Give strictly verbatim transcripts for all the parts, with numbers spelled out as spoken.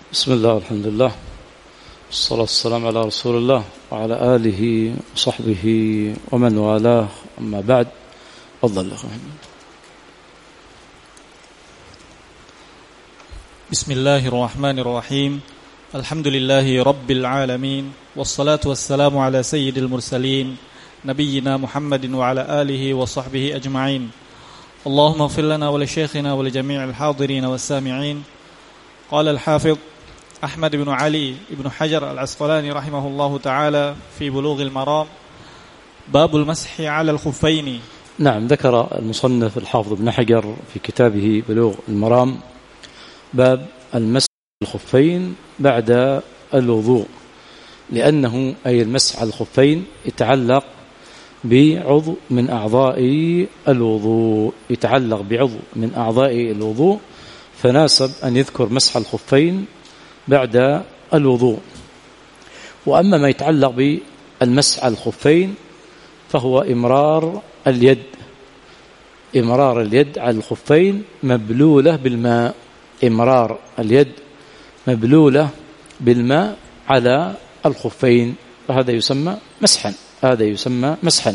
بسم الله والحمد لله والصلاة والسلام على رسول الله وعلى آله وصحبه ومن والاه. أما بعد، تفضل. بسم الله الرحمن الرحيم. الحمد لله رب العالمين، والصلاة والسلام على سيد المرسلين نبينا محمد وعلى آله وصحبه أجمعين. اللهم اغفر لنا ولشيخنا ولجميع الحاضرين والسامعين. قال الحافظ أحمد بن علي بن حجر العسقلاني رحمه الله تعالى في بلوغ المرام: باب المسح على الخفين. نعم، ذكر المصنف الحافظ ابن حجر في كتابه بلوغ المرام باب المسح على الخفين بعد الوضوء، لأنه أي المسح على الخفين يتعلق بعضو من أعضاء الوضوء يتعلق بعضو من أعضاء الوضوء فناسب أن يذكر مسح الخفين بعد الوضوء. وأما ما يتعلق بالمسح على الخفين فهو إمرار اليد إمرار اليد على الخفين مبلولة بالماء إمرار اليد مبلولة بالماء على الخفين، فهذا يسمى مسحا هذا يسمى مسحا.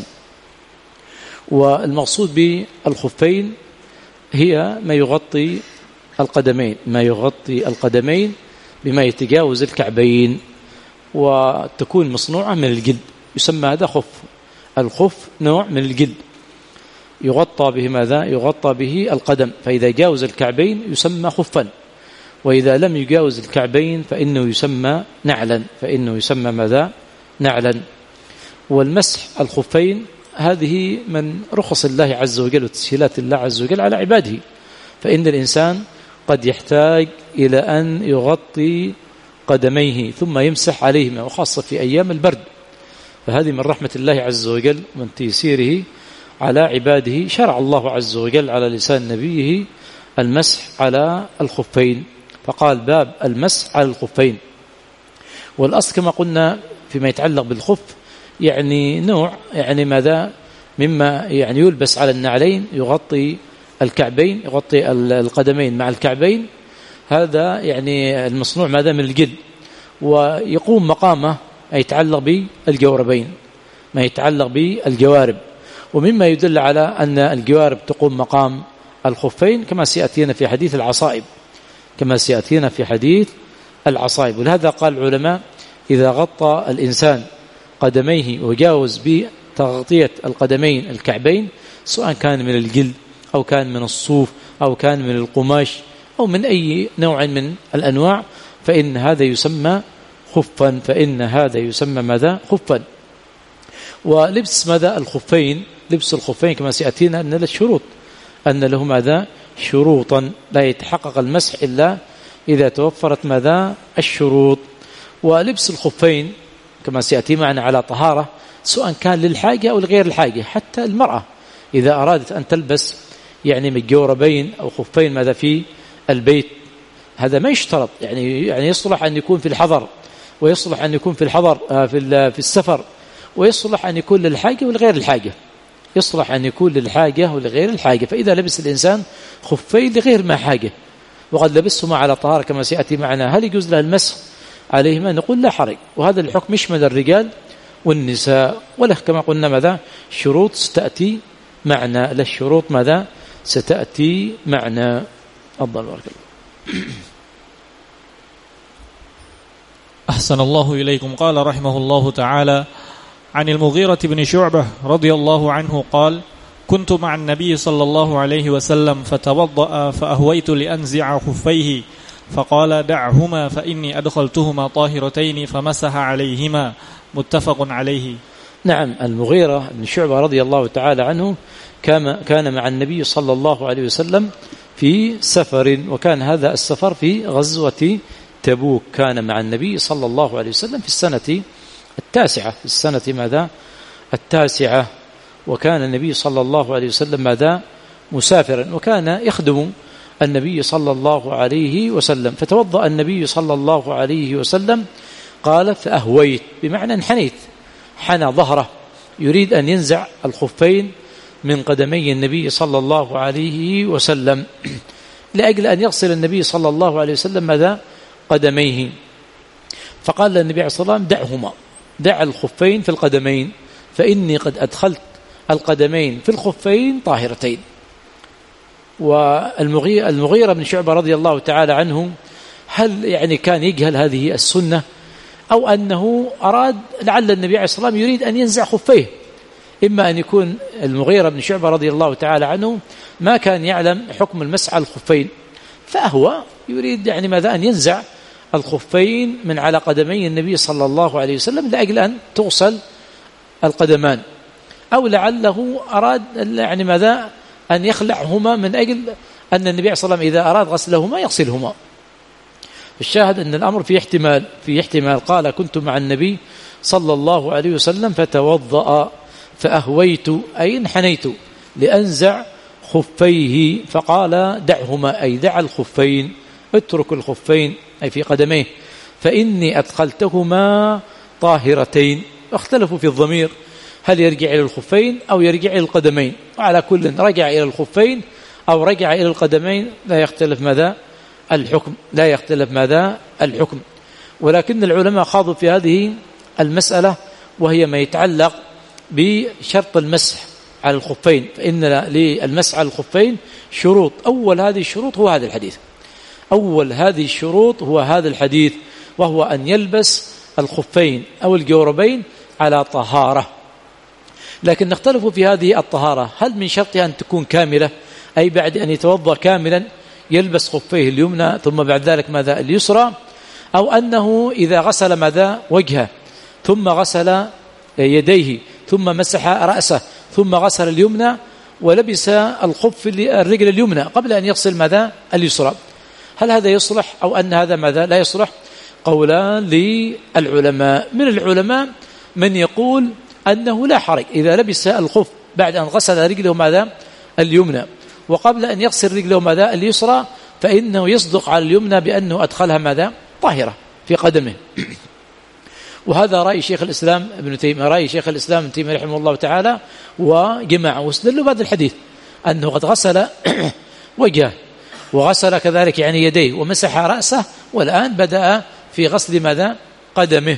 والمقصود بالخفين هي ما يغطي القدمين ما يغطي القدمين بما يتجاوز الكعبين، وتكون مصنوعة من الجلد، يسمى هذا خف. الخف نوع من الجلد يغطى به ماذا؟ يغطى به القدم، فإذا جاوز الكعبين يسمى خفا، وإذا لم يجاوز الكعبين فإنه يسمى نعلا فإنه يسمى ماذا؟ نعلا. والمسح الخفين هذه من رخص الله عز وجل وتسهيلات الله عز وجل على عباده، فإن الإنسان قد يحتاج إلى أن يغطي قدميه ثم يمسح عليهما، وخاصة في أيام البرد، فهذه من رحمة الله عز وجل ومن تيسيره على عباده. شرع الله عز وجل على لسان نبيه المسح على الخفين، فقال باب المسح على الخفين. والأصل كما قلنا فيما يتعلق بالخف يعني نوع يعني ماذا مما يعني يلبس على النعلين، يغطي الكعبين يغطي القدمين مع الكعبين، هذا يعني المصنوع ماذا؟ من الجلد، ويقوم مقامه ما يتعلق بالجوربين ما يتعلق بالجوارب. ومما يدل على أن الجوارب تقوم مقام الخفين كما سيأتينا في حديث العصائب كما سيأتينا في حديث العصائب. ولهذا قال العلماء إذا غطى الإنسان قدميه وجاوز بتغطية القدمين الكعبين، سواء كان من الجلد أو كان من الصوف أو كان من القماش أو من أي نوع من الأنواع، فإن هذا يسمى خفا فإن هذا يسمى ماذا؟ خفا. ولبس ماذا؟ الخفين لبس الخفين كما سيأتينا أن له الشروط أن له ماذا؟ شروطا، لا يتحقق المسح إلا إذا توفرت ماذا؟ الشروط. ولبس الخفين كما سيأتي معنا على طهارة، سواء كان للحاجة أو لغير الحاجة. حتى المرأة إذا أرادت أن تلبس يعني من جوربين أو خفين ماذا في البيت، هذا ما يشترط، يعني يعني يصلح أن يكون في الحضر، ويصلح أن يكون في الحضر في في السفر، ويصلح أن يكون للحاجة ولغير الحاجة يصلح أن يكون للحاجة ولغير الحاجة. فإذا لبس الإنسان خفين لغير ما حاجة وقد لبسهما على طهارة كما سيأتي معنا، هل يجوز له المسح عليهما؟ نقول لا حرج، وهذا الحكم يشمل الرجال والنساء، وله كما قلنا ماذا؟ شروط ستأتي معنا له الشروط ماذا؟ ستأتي معنا. أفضل بارك الله. أحسن الله إليكم. قال رحمه الله تعالى: عن المغيرة بن شعبة رضي الله عنه قال: كنت مع النبي صلى الله عليه وسلم فتوضأ فأهويت لأنزع خفيه فقال: دعهما فإني أدخلتهما طاهرتين فمسح عليهما. متفق عليه. نعم، المغيرة بن شعبة رضي الله تعالى عنه كان مع النبي صلى الله عليه وسلم في سفر، وكان هذا السفر في غزوة تبوك. كان مع النبي صلى الله عليه وسلم في السنة التاسعة في السنة ماذا؟ التاسعة. وكان النبي صلى الله عليه وسلم ماذا؟ مسافرا، وكان يخدم النبي صلى الله عليه وسلم. فتوضأ النبي صلى الله عليه وسلم، قال فأهويت بمعنى انحنيت، حنى ظهره يريد أن ينزع الخفين من قدمي النبي صلى الله عليه وسلم، لأجل أن يغسل النبي صلى الله عليه وسلم ماذا؟ قدميه، فقال النبي عليه الصلاة والسلام دعهما، دع الخفين في القدمين فإني قد أدخلت القدمين في الخفين طاهرتين. والمغيرة بن شعبة رضي الله تعالى عنه هل يعني كان يجهل هذه السنة أو أنه أراد لعل النبي عليه الصلاة والسلام يريد أن ينزع خفيه؟ إما أن يكون المغيرة بن شعبة رضي الله تعالى عنه ما كان يعلم حكم المسح على الخفين، فهو يريد يعني ماذا أن ينزع الخفين من على قدمي النبي صلى الله عليه وسلم لأجل أن تغسل القدمان، أو لعله أراد يعني ماذا أن يخلعهما من أجل أن النبي صلى الله عليه وسلم إذا أراد غسلهما يغسلهما. الشاهد أن الأمر في احتمال في احتمال قال كنت مع النبي صلى الله عليه وسلم فتوضأ فأهويت أي انحنيت لأنزع خفيه فقال دعهما أي دع الخفين، اترك الخفين أي في قدميه فإني أدخلتهما طاهرتين. اختلفوا في الضمير هل يرجع إلى الخفين أو يرجع إلى القدمين، وعلى كل رجع إلى الخفين أو رجع إلى القدمين لا يختلف ماذا الحكم، لا يختلف ماذا الحكم. ولكن العلماء خاضوا في هذه المسألة وهي ما يتعلق بشرط المسح على الخفين، فإن للمسح على الخفين شروط، أول هذه الشروط هو هذا الحديث، أول هذه الشروط هو هذا الحديث، وهو أن يلبس الخفين أو الجوربين على طهارة. لكن نختلف في هذه الطهارة، هل من شرطها أن تكون كاملة أي بعد أن يتوضأ كاملا يلبس خفيه اليمنى ثم بعد ذلك ماذا اليسرى، أو أنه إذا غسل ماذا وجهه ثم غسل يديه ثم مسح رأسه ثم غسل اليمنى ولبس الخف الرجل اليمنى قبل أن يغسل ماذا اليسرى، هل هذا يصلح أو أن هذا ماذا لا يصلح؟ قولان للعلماء. من العلماء من يقول أنه لا حرج إذا لبس الخف بعد أن غسل رجله ماذا اليمنى وقبل أن يغسل رجله ماذا اليسرى، فإنه يصدق على اليمنى بأنه أدخلها ماذا طاهرة في قدمه. وهذا رأي شيخ الإسلام ابن تيمية، رأي شيخ الإسلام ابن تيمية رحمه الله تعالى وجماعة، واستدلوا بهذا الحديث أنه قد غسل وجهه وغسل كذلك يعني يديه ومسح رأسه والآن بدأ في غسل ماذا قدمه.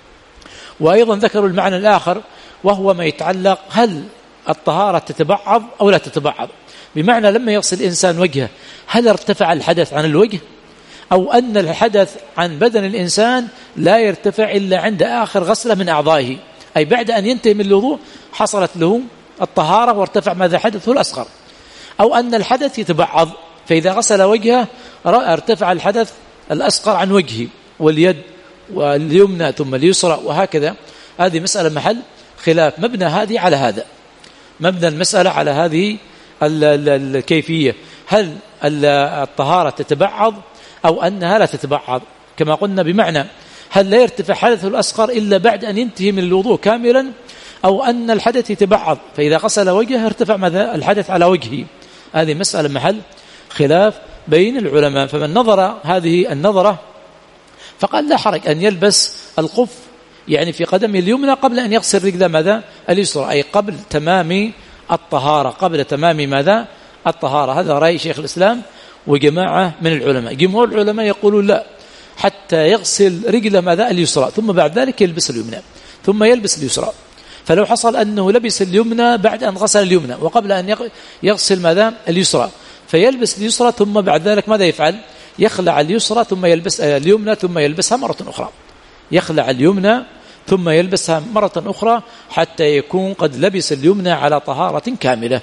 وأيضا ذكروا المعنى الآخر وهو ما يتعلق هل الطهارة تتبعض أو لا تتبعض، بمعنى لما يغسل الإنسان وجهه هل ارتفع الحدث عن الوجه أو أن الحدث عن بدن الإنسان لا يرتفع إلا عند آخر غسلة من أعضائه، أي بعد أن ينتهي من الوضوء حصلت له الطهارة وارتفع ماذا حدثه الأصغر، أو أن الحدث يتبعض فإذا غسل وجهه ارتفع الحدث الأصغر عن وجهه واليد واليمنى ثم اليسرى وهكذا. هذه مسألة محل خلاف، مبنى هذه على هذا، مبنى المسألة على هذه الكيفية، هل الطهارة تتبعض أو أنها لا تتبعض، كما قلنا بمعنى هل لا يرتفع حدثه الأصغر إلا بعد أن ينتهي من الوضوء كاملا، أو أن الحدث يتبعض فإذا غسل وجهه ارتفع ماذا الحدث على وجهه. هذه مسألة محل خلاف بين العلماء. فمن نظر هذه النظرة فقال لا حرج أن يلبس الخف يعني في قدمه اليمنى قبل أن يغسل رجله ماذا اليسرى، أي قبل تمام الطهارة، قبل تمام ماذا الطهارة. هذا رأي شيخ الإسلام وجماعة من العلماء. جمهور العلماء يقولون لا، حتى يغسل رجله ماذا اليسرى ثم بعد ذلك يلبس اليمنى ثم يلبس اليسرى. فلو حصل أنه لبس اليمنى بعد أن غسل اليمنى وقبل أن يغسل ماذا اليسرى فيلبس اليسرى ثم بعد ذلك ماذا يفعل؟ يخلع اليسرى ثم يلبس اليمنى ثم يلبسها مرة أخرى، يخلع اليمنى ثم يلبسها مرة أخرى حتى يكون قد لبس اليمنى على طهارة كاملة.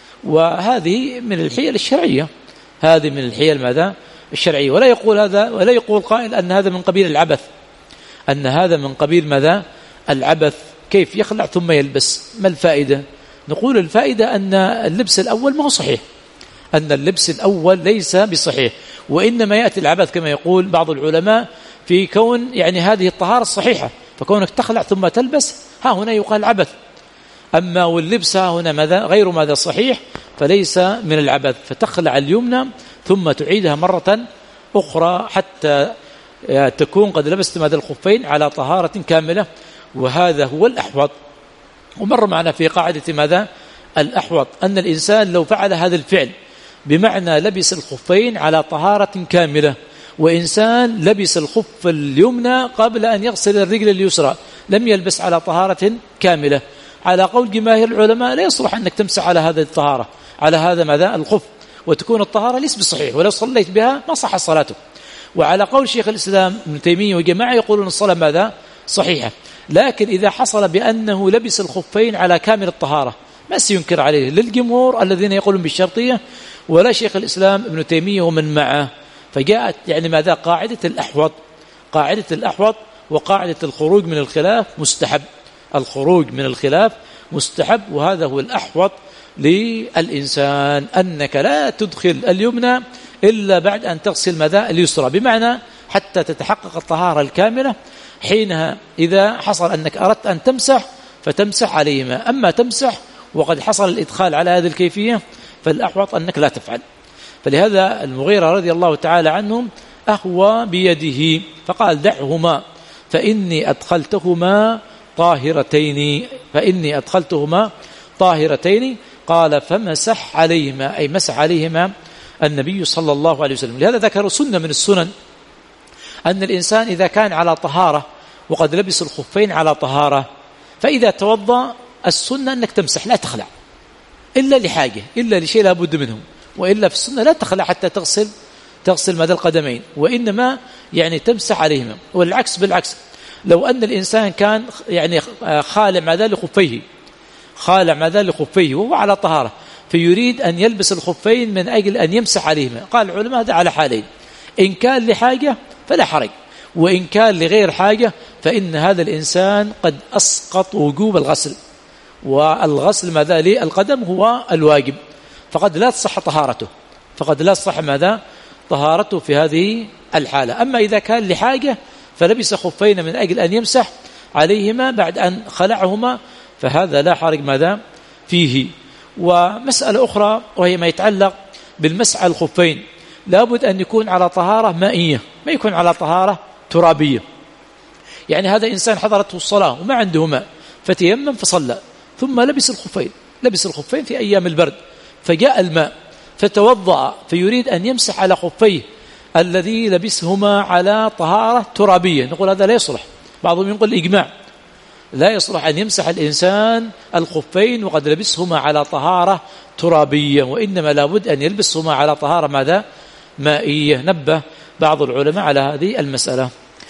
وهذه من الحيل الشرعية، هذه من الحيل ماذا الشرعية. ولا يقول هذا ولا يقول قائل أن هذا من قبيل العبث، أن هذا من قبيل ماذا العبث، كيف يخلع ثم يلبس؟ ما الفائدة؟ نقول الفائدة أن اللبس الأول ما هو صحيح، أن اللبس الأول ليس بصحيح، وإنما يأتي العبث كما يقول بعض العلماء في كون يعني هذه الطهارة الصحيحة، فكونك تخلع ثم تلبس ها هنا يقال عبث. أما واللبس هنا ماذا غير ماذا صحيح فليس من العبث، فتخلع اليمنى ثم تعيدها مرة أخرى حتى تكون قد لبست ماذا الخفين على طهارة كاملة، وهذا هو الأحوط. ومر معنا في قاعدة ماذا الأحوط أن الإنسان لو فعل هذا الفعل بمعنى لبس الخفين على طهارة كاملة وإنسان لبس الخف اليمنى قبل أن يغسل الرجل اليسرى لم يلبس على طهارة كاملة، على قول جماهير العلماء لا يصلح أنك تمسح على هذا الطهارة على هذا ماذا الخف، وتكون الطهارة ليس بصحيح، ولو صليت بها ما صح صلاته. وعلى قول شيخ الإسلام ابن تيمية وجماعة يقولون الصلاة ماذا صحيحة. لكن إذا حصل بأنه لبس الخفين على كامل الطهارة ما سينكر عليه للجمهور الذين يقولون بالشرطية ولا شيخ الإسلام ابن تيمية ومن معه. فجاءت يعني ماذا قاعدة الأحوط، قاعدة الأحوط وقاعدة الخروج من الخلاف مستحب، الخروج من الخلاف مستحب، وهذا هو الأحوط للإنسان أنك لا تدخل اليمنى إلا بعد أن تغسل ماذا اليسرى، بمعنى حتى تتحقق الطهارة الكاملة. حينها إذا حصل أنك أردت أن تمسح فتمسح عليهما، أما تمسح وقد حصل الإدخال على هذه الكيفية فالأحوط أنك لا تفعل. فلهذا المغيرة رضي الله تعالى عنهم أهوى بيده فقال دعهما فإني أدخلتهما طاهرتين، فإني أدخلتهما طاهرتين. قال فمسح عليهما، أي مسح عليهما النبي صلى الله عليه وسلم. لهذا ذكر سنة من السنن أن الإنسان إذا كان على طهارة وقد لبس الخفين على طهارة فإذا توضأ السنة أنك تمسح لا تخلع إلا لحاجة، إلا لشيء لا بد منه، وإلا في السنة لا تخلع حتى تغسل تغسل مدى القدمين، وإنما يعني تمسح عليهما. والعكس بالعكس، لو أن الإنسان كان يعني خالع ماذا لخفيه، خالع ماذا لخفيه وهو على طهارة فيريد أن يلبس الخفين من أجل أن يمسح عليهما، قال العلماء هذا على حالين، إن كان لحاجة فلا حرج، وإن كان لغير حاجة فإن هذا الإنسان قد أسقط وجوب الغسل، والغسل ماذا للقدم هو الواجب، فقد لا تصح طهارته، فقد لا تصح ماذا طهارته في هذه الحالة. أما إذا كان لحاجة فلبس خفين من أجل أن يمسح عليهما بعد أن خلعهما فهذا لا حرج ماذا فيه. ومسألة أخرى وهي ما يتعلق بالمسح على الخفين، لابد أن يكون على طهارة مائية، ما يكون على طهارة ترابية. يعني هذا إنسان حضرته الصلاة وما عنده ماء فتيمم فصلى ثم لبس الخفين، لبس الخفين في أيام البرد فجاء الماء فتوضأ فيريد أن يمسح على خفيه الذي لبسهما على طهارة ترابية، نقول هذا لا يصلح. بعضهم يقول الإجماع لا يصلح أن يمسح الإنسان الخفين وقد لبسهما على طهارة ترابية، وإنما لابد أن يلبسهما على طهارة ماذا مائية. نبه بعض العلماء على هذه المسألة.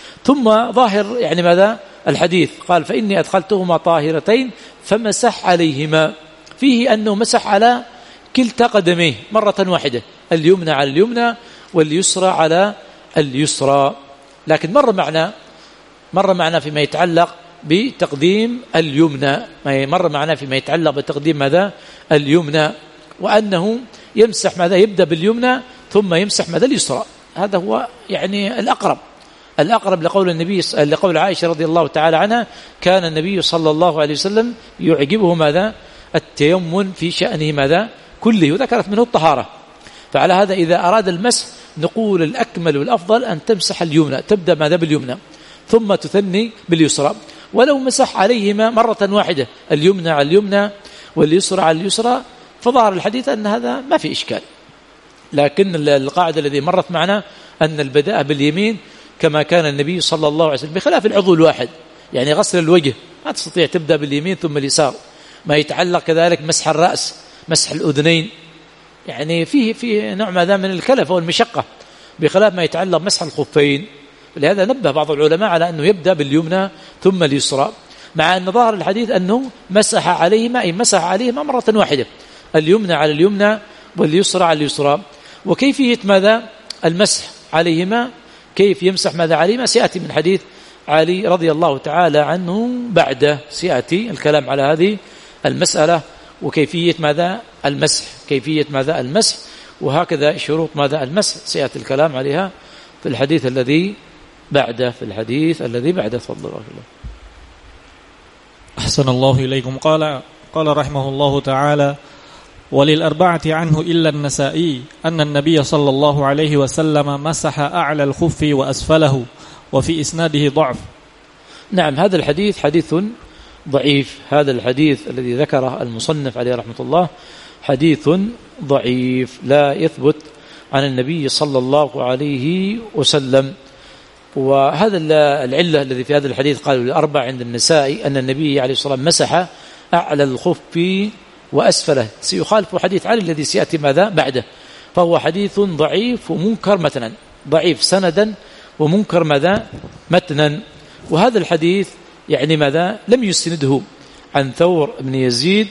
ثم ظاهر يعني ماذا الحديث قال فإني أدخلتهما طاهرتين فمسح عليهما، فيه أنه مسح على كلتا قدميه مرة واحدة، اليمنى على اليمنى واليسرى على اليسرى. لكن مر معنا مر معنا فيما يتعلق بتقديم اليمنى، مر معنا فيما يتعلق بتقديم ماذا اليمنى، وأنه يمسح ماذا يبدأ باليمنى ثم يمسح ماذا اليسرى، هذا هو يعني الأقرب الأقرب لقول النبي لقول عائشة رضي الله تعالى عنها كان النبي صلى الله عليه وسلم يعجبه ماذا التيمم في شأنه ماذا كله، وذكرت منه الطهارة. فعلى هذا إذا أراد المسح نقول الأكمل والأفضل أن تمسح اليمنى، تبدأ ماذا باليمنى ثم تثني باليسرى، ولو مسح عليهما مرة واحدة اليمنى على اليمنى واليسرى على اليسرى فظهر الحديث أن هذا ما في إشكال. لكن القاعدة الذي مرت معنا أن البداء باليمين كما كان النبي صلى الله عليه وسلم، بخلاف العضو الواحد يعني غسل الوجه ما تستطيع تبدأ باليمين ثم اليسار. ما يتعلق كذلك مسح الرأس، مسح الأذنين، يعني فيه فيه نوع ماذا من الكلفة والمشقة، بخلاف ما يتعلق مسح الخفين. لهذا نبه بعض العلماء على أنه يبدأ باليمنى ثم اليسرى، مع أن ظاهر الحديث أنه مسح عليهما أي مسح عليهما مرة واحدة، اليمنى على اليمنى واليسرى على اليسرى. وكيفية ماذا المسح عليهما، كيف يمسح ماذا عليهما سيأتي من حديث علي رضي الله تعالى عنه بعده، سيأتي الكلام على هذه المسألة وكيفية ماذا المسح، كيفية ماذا المسح، وهكذا شروط ماذا المسح سيأتي الكلام عليها في الحديث الذي بعده في الحديث الذي بعده. تفضل الله. أحسن الله إليكم. قال قال رحمه الله تعالى وللأربعة عنه إلا النسائي أن النبي صلى الله عليه وسلم مسح أعلى الخف وأسفله وفي إسناده ضعف. نعم هذا الحديث حديث ضعيف، هذا الحديث الذي ذكره المصنف عليه رحمة الله حديث ضعيف لا يثبت عن النبي صلى الله عليه وسلم. وهذا العلة الذي في هذا الحديث قالوا الأربع عند النساء أن النبي عليه الصلاة والسلام مسح أعلى الخف وأسفله، سيخالف حديث علي الذي سيأتي ماذا بعده، فهو حديث ضعيف ومنكر متنا، ضعيف سندا ومنكر ماذا متنا. وهذا الحديث يعني ماذا لم يسنده عن ثور بن يزيد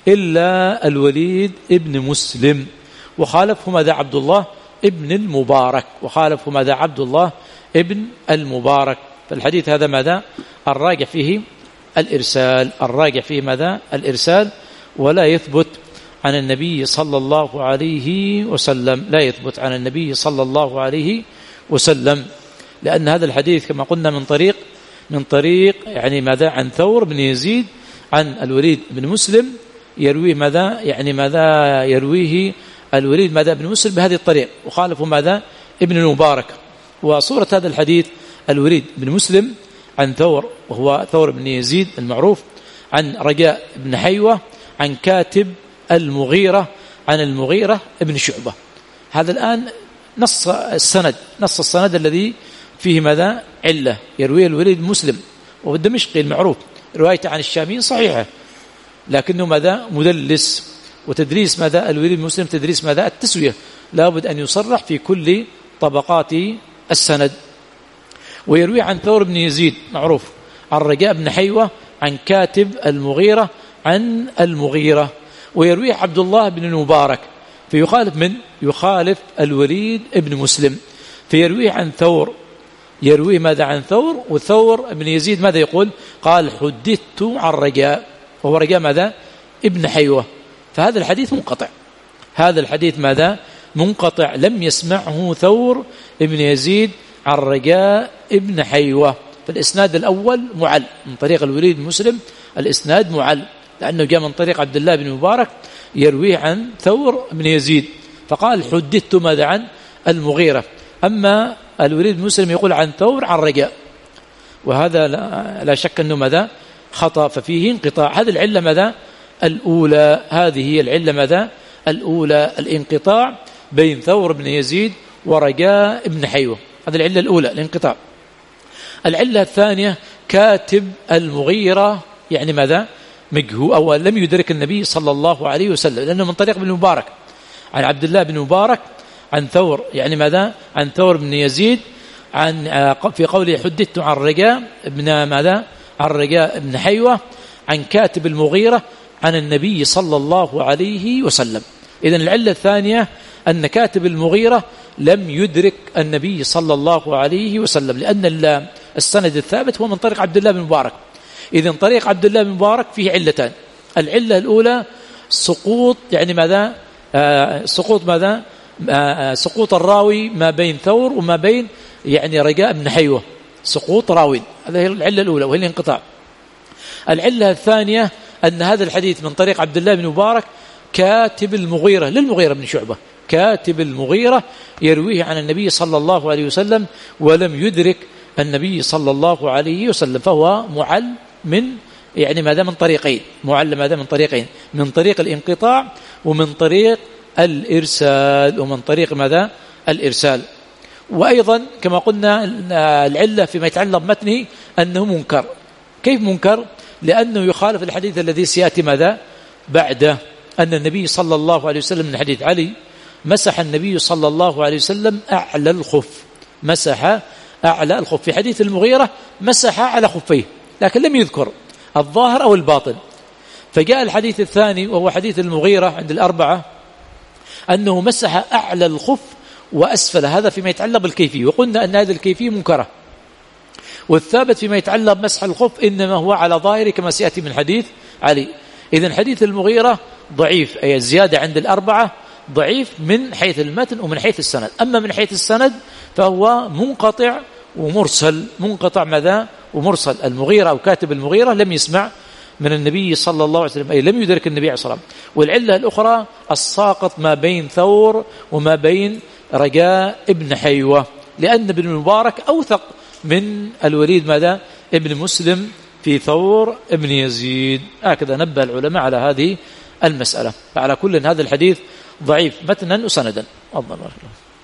إلا الوليد ابن مسلم، وخالفه ماذا عبد الله ابن المبارك، وخالفه ماذا عبد الله ابن المبارك. فالحديث هذا ماذا الراجع فيه الإرسال، الراجع فيه ماذا الإرسال، ولا يثبت عن النبي صلى الله عليه وسلم، لا يثبت عن النبي صلى الله عليه وسلم، لأن هذا الحديث كما قلنا من طريق من طريق يعني ماذا عن ثور بن يزيد عن الوليد بن مسلم، يرويه ماذا يعني ماذا يرويه الوليد ماذا بن مسلم بهذه الطريق، وخالفه ماذا ابن المبارك. وصورة هذا الحديث الوليد بن مسلم عن ثور، وهو ثور بن يزيد المعروف، عن رجاء بن حيوة عن كاتب المغيرة عن المغيرة ابن شعبة. هذا الآن نص السند، نص السند الذي فيه ماذا علة، يرويه الوليد بن مسلم وهو الدمشقي المعروف، روايته عن الشاميين صحيحة، لكنه ماذا مدلس، وتدريس ماذا الوليد بن مسلم تدريس ماذا التسوية، لابد أن يصرح في كل طبقات السند. ويروي عن ثور بن يزيد معروف عن رجاء بن حيوة عن كاتب المغيرة عن المغيرة، ويروي عبد الله بن المبارك، فيخالف من يخالف الوليد بن مسلم، فيرويه عن ثور، يرويه ماذا عن ثور، وثور بن يزيد ماذا يقول قال حدثت عن رجاء، وهو رجاء ماذا ابن حيوة، فهذا الحديث منقطع، هذا الحديث ماذا منقطع، لم يسمعه ثور ابن يزيد عن رجاء ابن حيوة. فالإسناد الأول معل من طريق الوليد بن مسلم، الإسناد معل لأنه جاء من طريق عبد الله بن مبارك يرويه عن ثور بن يزيد، فقال حدثت ماذا عن المغيرة. أما الوليد بن مسلم يقول عن ثور عن رجاء، وهذا لا, لا شك أنه ماذا خطأ، ففيه انقطاع. هذه العلة ماذا الأولى، هذه هي العلة ماذا الأولى، الانقطاع بين ثور بن يزيد ورجاء ابن حيوة، هذه العلة الأولى الانقطاع. العلة الثانية كاتب المغيرة، يعني ماذا مجهول أو لم يدرك النبي صلى الله عليه وسلم، لأنه من طريق ابن مبارك عن عبد الله بن مبارك عن ثور، يعني ماذا عن ثور بن يزيد عن في قوله حدثت عن رجاء ابن ماذا عن رجاء ابن حيوة عن كاتب المغيرة عن النبي صلى الله عليه وسلم. إذن العلة الثانية أن كاتب المغيرة لم يدرك النبي صلى الله عليه وسلم، لأن السند الثابت هو من طريق عبد الله بن مبارك. إذن طريق عبد الله بن مبارك فيه علتان، العلة الأولى سقوط يعني ماذا آه سقوط ماذا آه سقوط الراوي ما بين ثور وما بين يعني رجاء بن حيوة، سقوط راوي، هذه العلة الأولى وهي الانقطاع. العلة الثانية أن هذا الحديث من طريق عبد الله بن مبارك كاتب المغيرة للمغيرة بن شعبة، كاتب المغيرة يرويه عن النبي صلى الله عليه وسلم ولم يدرك النبي صلى الله عليه وسلم، فهو معل من يعني ماذا من طريقين، معل ماذا من طريقين، من طريق الانقطاع ومن طريق الإرسال، ومن طريق ماذا الإرسال. وأيضا كما قلنا العلة فيما يتعلق بمتنه أنه منكر. كيف منكر؟ لأنه يخالف الحديث الذي سيأتي ماذا بعده، أن النبي صلى الله عليه وسلم من حديث علي مسح النبي صلى الله عليه وسلم أعلى الخف، مسح أعلى الخف. في حديث المغيرة مسح على خفيه، لكن لم يذكر الظاهر أو الباطن. فجاء الحديث الثاني وهو حديث المغيرة عند الأربعة أنه مسح أعلى الخف وأسفل، هذا فيما يتعلق بالكيفية، وقلنا أن هذه الكيفية منكرة، والثابت فيما يتعلق بمسح الخف إنما هو على ظاهره كما سيأتي من حديث علي. إذن حديث المغيرة ضعيف، أي الزيادة عند الأربعة ضعيف من حيث المتن ومن حيث السند. أما من حيث السند فهو منقطع ومرسل، منقطع ماذا ومرسل. المغيرة أو كاتب المغيرة لم يسمع من النبي صلى الله عليه وسلم، أي لم يدرك النبي عليه الصلاة والسلام. والعلة الأخرى الساقط ما بين ثور وما بين رجاء ابن حيوة، لأن ابن المبارك أوثق من الوليد ماذا ابن مسلم في ثور ابن يزيد. هكذا نبه العلماء على هذه المسألة. فعلى كل هذا الحديث ضعيف متنا وسندا. الله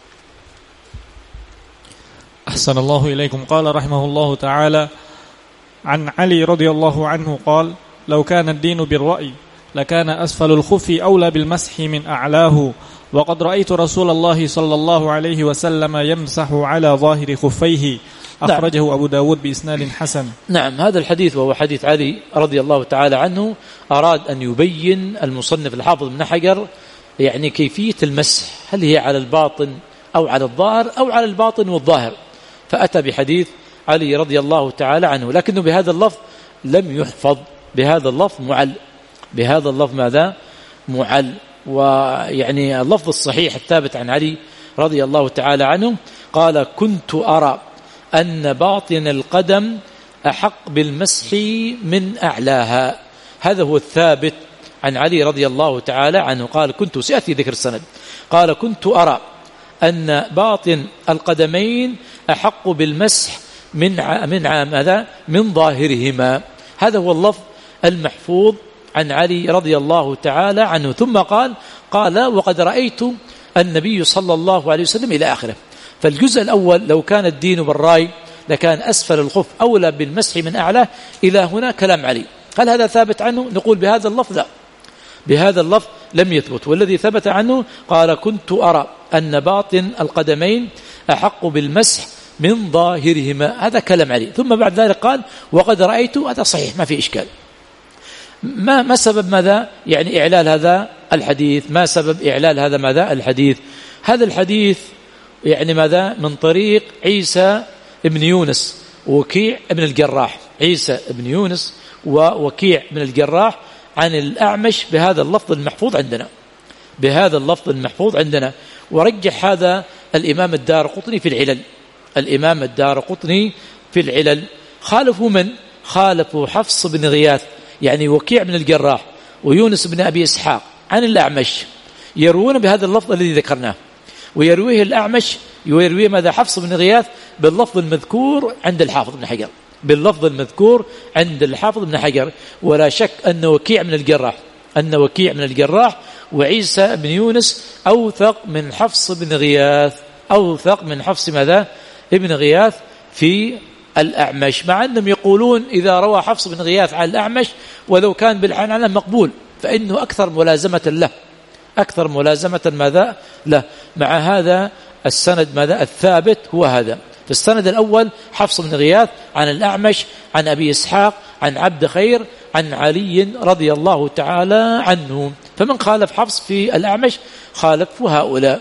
أحسن الله إليكم. قال رحمه الله تعالى: عن علي رضي الله عنه قال: لو كان الدين بالرأي لكان أسفل الخف أولى بالمسح من أعلاه، وقد رأيت رسول الله صلى الله عليه وسلم يمسح على ظاهر خفيه. أخرجه نعم. أبو داود بإسناد حسن. نعم، هذا الحديث وهو حديث علي رضي الله تعالى عنه أراد أن يبين المصنف الحافظ ابن حجر يعني كيفية المسح، هل هي على الباطن أو على الظاهر أو على الباطن والظاهر، فأتى بحديث علي رضي الله تعالى عنه، لكنه بهذا اللفظ لم يحفظ، بهذا اللفظ معل، بهذا اللفظ ماذا؟ معل. ويعني اللفظ الصحيح الثابت عن علي رضي الله تعالى عنه قال: كنت أرى أن باطن القدم أحق بالمسح من أعلاها. هذا هو الثابت عن علي رضي الله تعالى عنه. قال: كنت، سيأتي ذكر السند، قال: كنت أرى أن باطن القدمين أحق بالمسح من ع... من ع... ماذا؟ من ظاهرهما. هذا هو اللفظ المحفوظ عن علي رضي الله تعالى عنه. ثم قال قال وقد رأيت النبي صلى الله عليه وسلم إلى آخره. فالجزء الأول: لو كان الدين بالرأي لكان أسفل الخف أولى بالمسح من أعلاه، إلى هنا كلام علي. هل هذا ثابت عنه؟ نقول بهذا اللفظ لا، بهذا اللفظ لم يثبت. والذي ثبت عنه قال: كنت أرى أن باطن القدمين أحق بالمسح من ظاهرهما. هذا كلام علي. ثم بعد ذلك قال: وقد رأيت. هذا صحيح، ما في إشكال. ما ما سبب ماذا يعني إعلال هذا الحديث؟ ما سبب إعلال هذا ماذا الحديث؟ هذا الحديث يعني ماذا؟ من طريق عيسى ابن يونس ووكيع ابن الجراح. عيسى ابن يونس ووكيع ابن الجراح عن الأعمش بهذا اللفظ المحفوظ عندنا، بهذا اللفظ المحفوظ عندنا. ورجح هذا الإمام الدارقطني في العلل. الإمام الدارقطني في العلل خالفوا من؟ خالفوا حفص بن غياث، يعني وكيع بن الجراح ويونس بن أبي إسحاق عن الأعمش، يروون بهذا اللفظ الذي ذكرناه، ويرويه الأعمش يرويه ماذا؟ حفص بن غياث باللفظ المذكور عند الحافظ بن حجر، باللفظ المذكور عند الحافظ بن حجر. ولا شك أن وكيع من الجراح أن وكيع من الجراح وعيسى بن يونس أوثق من حفص بن غياث، أوثق من حفص ماذا؟ ابن غياث في الأعمش، مع أنهم يقولون إذا روى حفص بن غياث عن الأعمش ولو كان بالعنعنة مقبول، فإنه أكثر ملازمة له، أكثر ملازمة ماذا له. مع هذا السند ماذا الثابت هو هذا. في السند الأول حفص بن غياث عن الأعمش عن أبي إسحاق عن عبد خير عن علي رضي الله تعالى عنه. فمن خالف حفص في الأعمش خالف هؤلاء.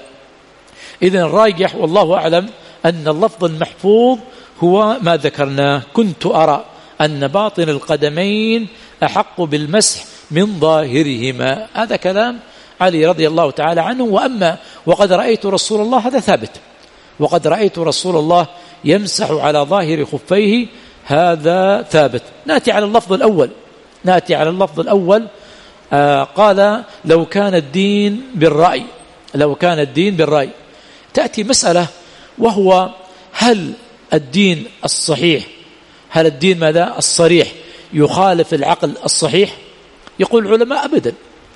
إذن الراجح والله أعلم أن اللفظ المحفوظ هو ما ذكرناه: كنت أرى أن باطن القدمين أحق بالمسح من ظاهرهما. هذا كلام علي رضي الله تعالى عنه. وأما وقد رأيت رسول الله، هذا ثابت، وقد رأيت رسول الله يمسح على ظاهر خفيه، هذا ثابت. نأتي على اللفظ الأول، نأتي على اللفظ الأول. آه قال: لو كان الدين بالرأي، لو كان الدين بالرأي. تأتي مسألة، وهو هل الدين الصحيح، هل الدين ماذا الصريح يخالف العقل الصحيح؟ يقول العلماء أبدا.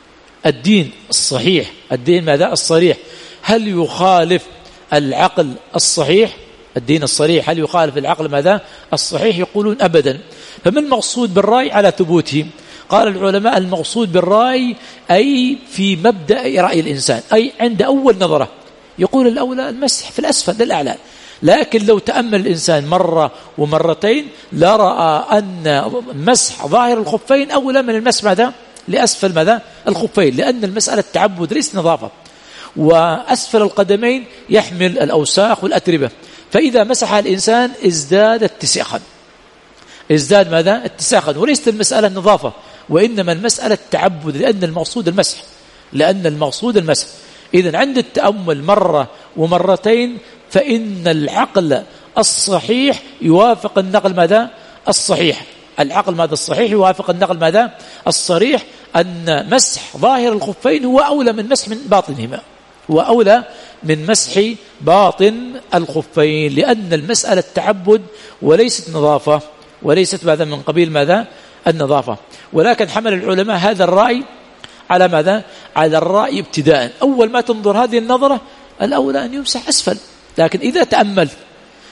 الدين الصحيح، الدين ماذا الصريح، هل يخالف العقل الصحيح؟ الدين الصريح هل يخالف العقل ماذا الصحيح؟ يقولون أبدا. فما المقصود بالرأي على ثبوته؟ قال العلماء: المقصود بالرأي أي في مبدأ رأي الإنسان، أي عند أول نظرة يقول الأولى المسح في الأسفل للأعلى، لكن لو تأمل الإنسان مرة ومرتين لا رأى أن مسح ظاهر الخفين أولى من المسح ماذا لأسفل ماذا الخفين، لأن المسألة تعبد ليس نظافة، وأسفل القدمين يحمل الأوساخ والأتربة، فإذا مسح الإنسان ازداد اتساخا، ازداد ماذا اتساخا، وليست المسألة النظافة، وإنما المسألة التعبد، لأن المقصود المسح، لأن المقصود المسح. إذن عند التأمل مرة ومرتين فإن العقل الصحيح يوافق النقل ماذا الصحيح، العقل ماذا الصحيح يوافق النقل ماذا الصريح، أن مسح ظاهر الخفين هو أولى من مسح من باطنهما، هو أولى من مسح باطن الخفين، لأن المسألة التعبد وليست نظافة، وليست ماذا من قبيل ماذا النظافة. ولكن حمل العلماء هذا الرأي على ماذا على الرأي ابتداء، أول ما تنظر هذه النظرة الأولى أن يمسح أسفل، لكن إذا تأملت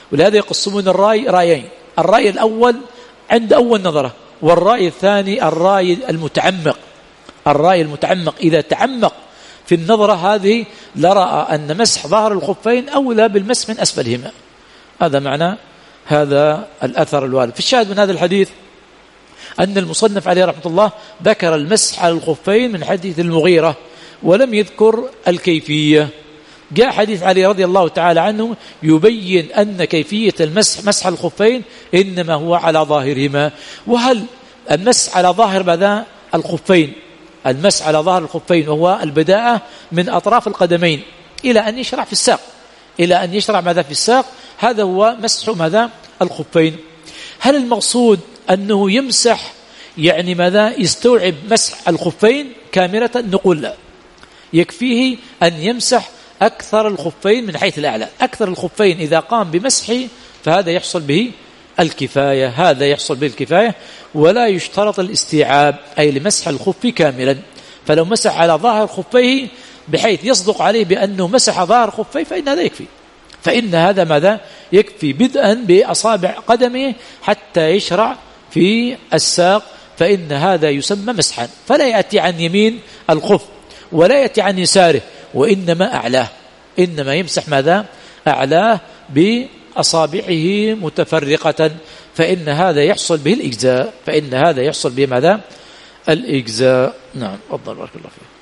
ولهذا يقسمون الرأي رأيين: الرأي الأول عند أول نظرة، والرأي الثاني الرأي المتعمق. الرأي المتعمق إذا تعمق في النظرة هذه لرأى أن مسح ظهر الخفين أولى بالمسح من أسفلهما. هذا معنى هذا الأثر الوارد. في الشاهد من هذا الحديث أن المصنف عليه رحمة الله ذكر المسح على الخفين من حديث المغيرة ولم يذكر الكيفية. جاء حديث علي رضي الله تعالى عنه يبين أن كيفية المسح مسح الخفين إنما هو على ظاهرهما. وهل المسح على ظاهر ماذا الخفين؟ المسح على ظاهر الخفين وهو البداءة من أطراف القدمين إلى أن يشرع في الساق، إلى أن يشرع ماذا في الساق، هذا هو مسح ماذا الخفين. هل المقصود أنه يمسح يعني ماذا يستوعب مسح الخفين كاملة؟ نقول لا، يكفيه أن يمسح أكثر الخفين من حيث الأعلى. أكثر الخفين إذا قام بمسحه فهذا يحصل به الكفاية، هذا يحصل به الكفاية، ولا يشترط الاستيعاب أي لمسح الخف كاملا. فلو مسح على ظاهر خفيه بحيث يصدق عليه بأنه مسح ظاهر خفيه فإن هذا يكفي، فإن هذا ماذا يكفي بدءا بأصابع قدمه حتى يشرع في الساق، فإن هذا يسمى مسحا. فلا يأتي عن يمين الخف ولا يأتي عن يساره، وإنما أعلاه، إنما يمسح ماذا أعلاه بأصابعه متفرقة، فإن هذا يحصل به الإجزاء، فإن هذا يحصل به ماذا الإجزاء. نعم، أفضل، بارك الله فيك.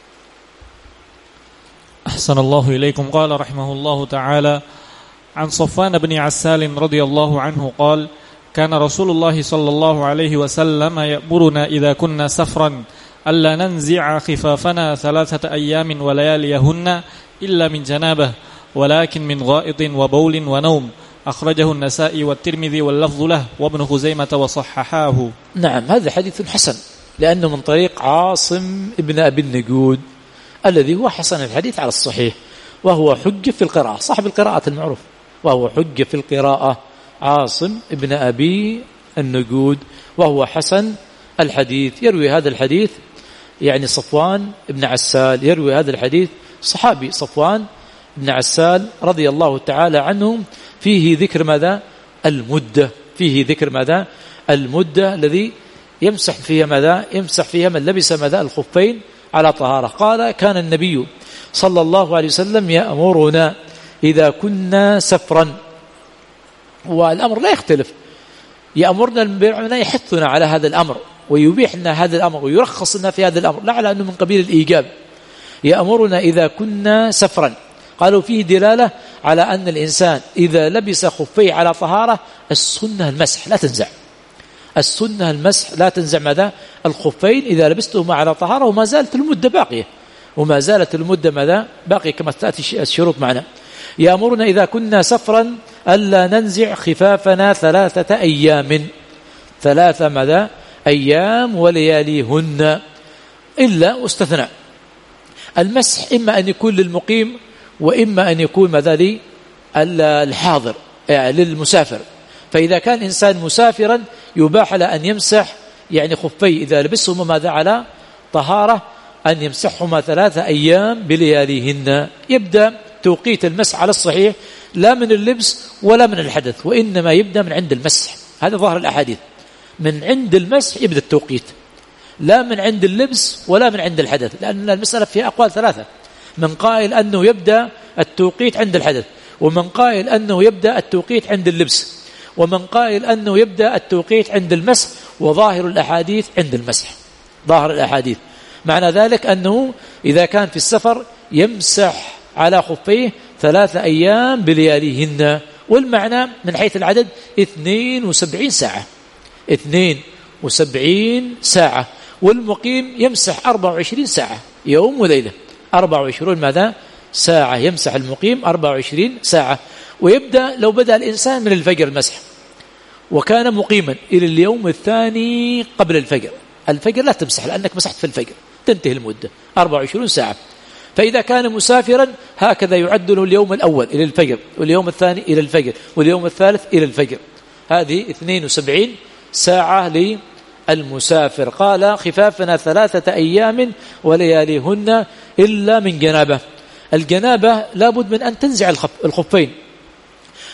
أحسن الله إليكم. قال رحمه الله تعالى: عن صفوان بن عسال رضي الله عنه قال: كان رسول الله صلى الله عليه وسلم يأمرنا إذا كنا سفرا ألا ننزع خفافنا ثلاثة أيام ولياليهن إلا من جنابه، ولكن من غائط وبول ونوم. أخرجه النسائي والترمذي واللفظ له وابن خزيمة وصححاه. نعم، هذا حديث حسن لأنه من طريق عاصم ابن أبي النجود الذي هو حسن الحديث على الصحيح، وهو حجة في القراءة، صاحب القراءة المعروف، وهو حجة في القراءة عاصم ابن أبي النجود، وهو حسن الحديث. يروي هذا الحديث يعني صفوان ابن عسال، يروي هذا الحديث صحابي صفوان ابن عسال رضي الله تعالى عنه. فيه ذكر ماذا المدة، فيه ذكر ماذا المدة الذي يمسح فيها ماذا يمسح فيها من لبس ماذا الخفين على طهارة. قال: كان النبي صلى الله عليه وسلم يأمرنا إذا كنا سفرا، والأمر لا يختلف، يأمرنا يحثنا على هذا الأمر ويبيح لنا هذا الأمر ويرخص لنا في هذا الأمر، لا على أنه من قبيل الإيجاب. يأمرنا إذا كنا سفرا، قالوا فيه دلالة على أن الإنسان إذا لبس خفيه على طهارة السنة المسح لا تنزع، السنة المسح لا تنزع ماذا الخفين إذا لبستهما على طهارة وما زالت المدة باقية، وما زالت المدة ماذا باقية كما تأتي الشروط معنا. يأمرنا إذا كنا سفرا ألا ننزع خفافنا ثلاثة أيام، ثلاثة ماذا أيام ولياليهن، إلا استثناء المسح إما أن يكون للمقيم وإما أن يكون ماذا للحاضر يعني للمسافر. فإذا كان إنسان مسافرا يباح له أن يمسح يعني خفيه إذا لبسهما ماذا على طهارة أن يمسحهما ثلاثة أيام بلياليهن. يبدأ توقيت المسح على الصحيح لا من اللبس ولا من الحدث، وإنما يبدأ من عند المسح. هذا ظاهر الأحاديث، من عند المسح يبدأ التوقيت، لا من عند اللبس ولا من عند الحدث، لأن المسألة فيها أقوال ثلاثة، من قائل أنه يبدأ التوقيت عند الحدث، ومن قائل أنه يبدأ التوقيت عند اللبس، ومن قائل أنه يبدأ التوقيت عند المسح، وظاهر الأحاديث عند المسح، ظاهر الأحاديث معنى ذلك أنه إذا كان في السفر يمسح على خفيه ثلاثة أيام بلياليهن، والمعنى من حيث العدد اثنين وسبعين ساعة، اثنين وسبعين ساعة، والمقيم يمسح أربع وعشرين ساعة يوم وليلة، أربع وعشرين ماذا ساعة يمسح المقيم أربع وعشرين ساعة. ويبدأ لو بدأ الإنسان من الفجر المسح وكان مقيما إلى اليوم الثاني قبل الفجر، الفجر لا تمسح لأنك مسحت في الفجر، تنتهي المدة أربع وعشرين ساعة. فإذا كان مسافرا هكذا يعد له اليوم الأول إلى الفجر، واليوم الثاني إلى الفجر، واليوم الثالث إلى الفجر، هذه اثنين وسبعين ساعة للمسافر. قال: خفافنا ثلاثة أيام ولياليهن إلا من جنابه. الجنابة لابد من أن تنزع الخفين،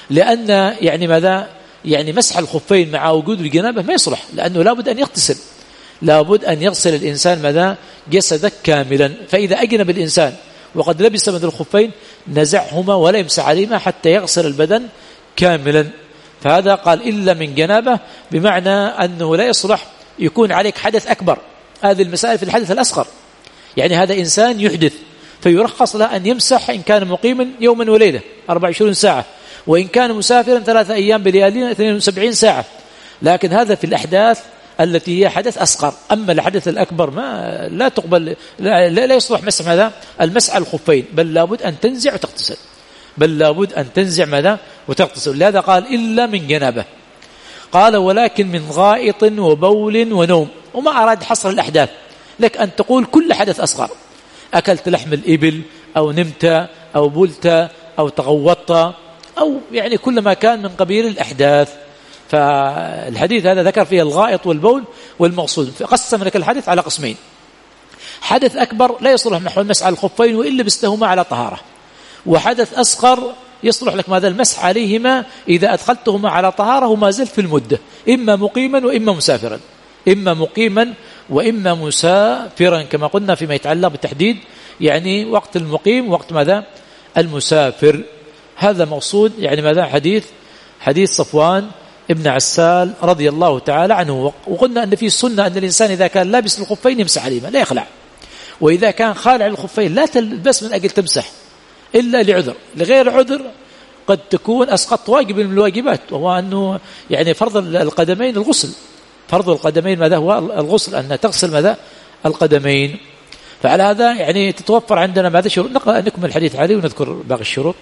لأن يعني ماذا يعني مسح الخفين مع وجود الجنابة ما يصلح، لأنه لابد أن يغتسل، لابد أن يغسل الإنسان ماذا جسدك كاملا. فإذا أجنب الإنسان وقد لبس من الخفين نزعهما ولا يمسح عليهما حتى يغسل البدن كاملا. فهذا قال إلا من جنابه، بمعنى أنه لا يصلح يكون عليك حدث أكبر. هذه المسائل في الحدث الأصغر، يعني هذا إنسان يحدث فيرخص له أن يمسح إن كان مقيما يوما وليلة أربعة وعشرين ساعة، وإن كان مسافرا ثلاثة أيام بليالين اثنين وسبعين ساعة. لكن هذا في الأحداث التي هي حدث أصغر. أما الحدث الأكبر ما لا تقبل، لا, لا يصلح مسح ماذا المسح الخفين، بل لابد أن تنزع وتغتسل، بل لابد أن تنزع ماذا وتغتسل. لهذا قال إلا من جنابه. قال ولكن من غائط وبول ونوم، وما أراد حصر الأحداث، لك أن تقول كل حدث أصغر، أكلت لحم الإبل أو نمت أو بلت أو تغوطت أو يعني كل ما كان من قبيل الأحداث. فالحديث هذا ذكر فيه الغائط والبول والمقصود. فقسم لك الحديث على قسمين: حدث أكبر لا يصلح نحو المسح على الخفين وإن لبستهما على طهارة، وحدث أصغر يصلح لك ماذا المسح عليهما إذا أدخلتهما على طهارة وما زلت في المدة، إما مقيما وإما مسافرا، إما مقيما وإما مسافرا كما قلنا فيما يتعلق بالتحديد، يعني وقت المقيم وقت ماذا المسافر. هذا مقصود يعني ماذا حديث حديث صفوان ابن عسال رضي الله تعالى عنه. وقلنا أن في السنة أن الإنسان إذا كان لابس الخفين يمسح عليهما لا يخلع، وإذا كان خالع الخفين لا تلبس من أجل تمسح إلا لعذر. لغير عذر قد تكون أسقط واجب من الواجبات، وهو أنه يعني فرض القدمين الغسل، فرض القدمين ماذا هو الغسل، أن تغسل ماذا القدمين. فعلى هذا يعني تتوفر عندنا ماذا شروط. نقرأ نكمل الحديث عليه ونذكر باقي الشروط.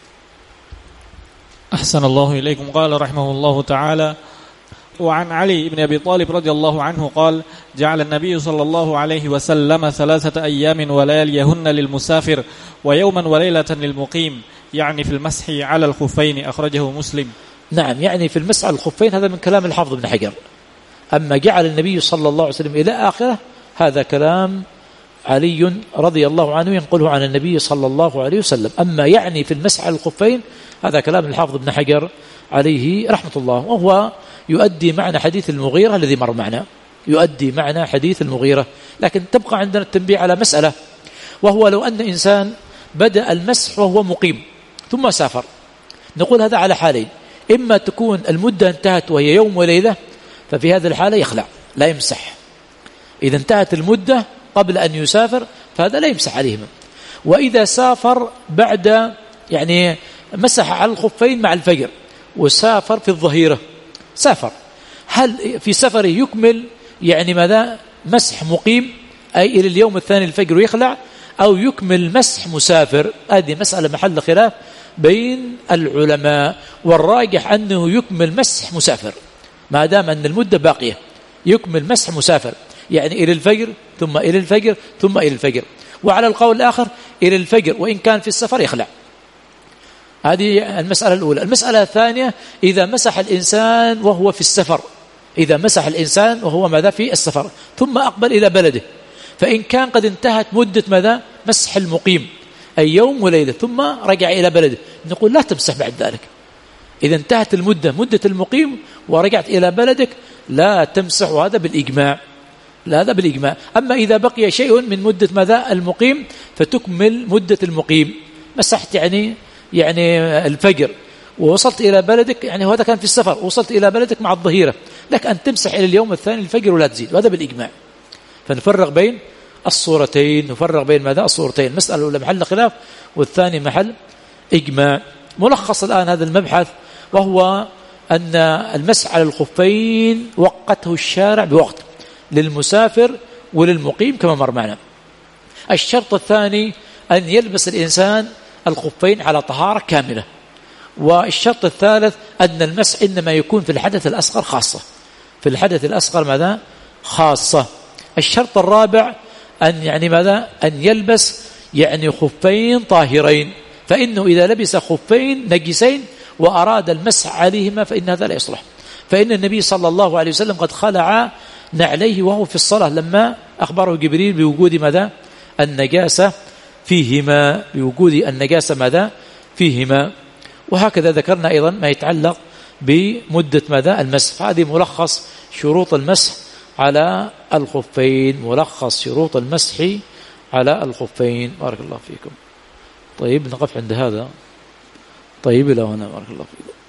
أحسن الله إليكم. قال رحمه الله تعالى: وعن علي بن أبي طالب رضي الله عنه قال: جعل النبي صلى الله عليه وسلم ثلاثة أيام ولياليهن للمسافر ويوما وليلة للمقيم، يعني في المسح على الخفين. أخرجه مسلم. نعم، يعني في المسح على الخفين هذا من كلام الحافظ بن حجر. أما جعل النبي صلى الله عليه وسلم إلى آخره هذا كلام علي رضي الله عنه ينقله عن النبي صلى الله عليه وسلم. أما يعني في المسح على الخفين هذا كلام الحافظ بن حجر عليه رحمة الله، وهو يؤدي معنى حديث المغيرة الذي مر معنا، يؤدي معنى حديث المغيرة. لكن تبقى عندنا التنبيه على مسألة، وهو لو أن إنسان بدأ المسح وهو مقيم ثم سافر، نقول هذا على حالين: إما تكون المدة انتهت وهي يوم وليلة، ففي هذه الحالة يخلع لا يمسح. إذا انتهت المدة قبل أن يسافر فهذا لا يمسح عليهما. وإذا سافر بعد يعني مسح على الخفين مع الفجر وسافر في الظهيرة، سافر، هل في سفره يكمل يعني ماذا مسح مقيم أي إلى اليوم الثاني الفجر ويخلع، أو يكمل مسح مسافر؟ هذه مسألة محل خلاف بين العلماء، والراجح أنه يكمل مسح مسافر ما دام أن المدة باقية، يكمل مسح مسافر يعني إلى الفجر ثم إلى الفجر ثم إلى الفجر. وعلى القول الآخر إلى الفجر وإن كان في السفر يخلع. هذه المسألة الأولى. المسألة الثانية: إذا مسح الإنسان وهو في السفر، إذا مسح الإنسان وهو ماذا في السفر ثم أقبل إلى بلده، فإن كان قد انتهت مدة ماذا مسح المقيم أي يوم وليلة ثم رجع إلى بلده، نقول لا تمسح بعد ذلك. إذا انتهت المدة مدة المقيم ورجعت إلى بلدك لا تمسح، وهذا بالإجماع، لا هذا بالإجماع. أما إذا بقي شيء من مدة ماذا المقيم فتكمل مدة المقيم. مسحت يعني يعني الفجر ووصلت إلى بلدك، يعني هذا كان في السفر، وصلت إلى بلدك مع الظهيرة، لك أن تمسح إلى اليوم الثاني الفجر ولا تزيد، وهذا بالإجماع. فنفرق بين الصورتين، نفرق بين ماذا الصورتين. المسألة الأولى محل خلاف والثاني محل إجماع. ملخص الآن هذا المبحث وهو أن المسح على الخفين وقته الشارع بوقت للمسافر وللمقيم كما مر معنا. الشرط الثاني أن يلبس الإنسان الخفين على طهارة كاملة. والشرط الثالث أن المسح إنما يكون في الحدث الأصغر خاصة، في الحدث الأصغر ماذا خاصة. الشرط الرابع أن يعني ماذا أن يلبس يعني خفين طاهرين، فإنه إذا لبس خفين نجسين وأراد المسح عليهما فإن هذا لا يصلح. فإن النبي صلى الله عليه وسلم قد خلع نعليه وهو في الصلاة لما أخبره جبريل بوجود ماذا النجاسة فيهما، بوجود النجاسة ماذا فيهما. وهكذا ذكرنا أيضا ما يتعلق بمدة ماذا المسح. هذه ملخص شروط المسح على الخفين، ملخص شروط المسح على الخفين. بارك الله فيكم. طيب نقف عند هذا. طيب إلى هنا. بارك الله فيكم.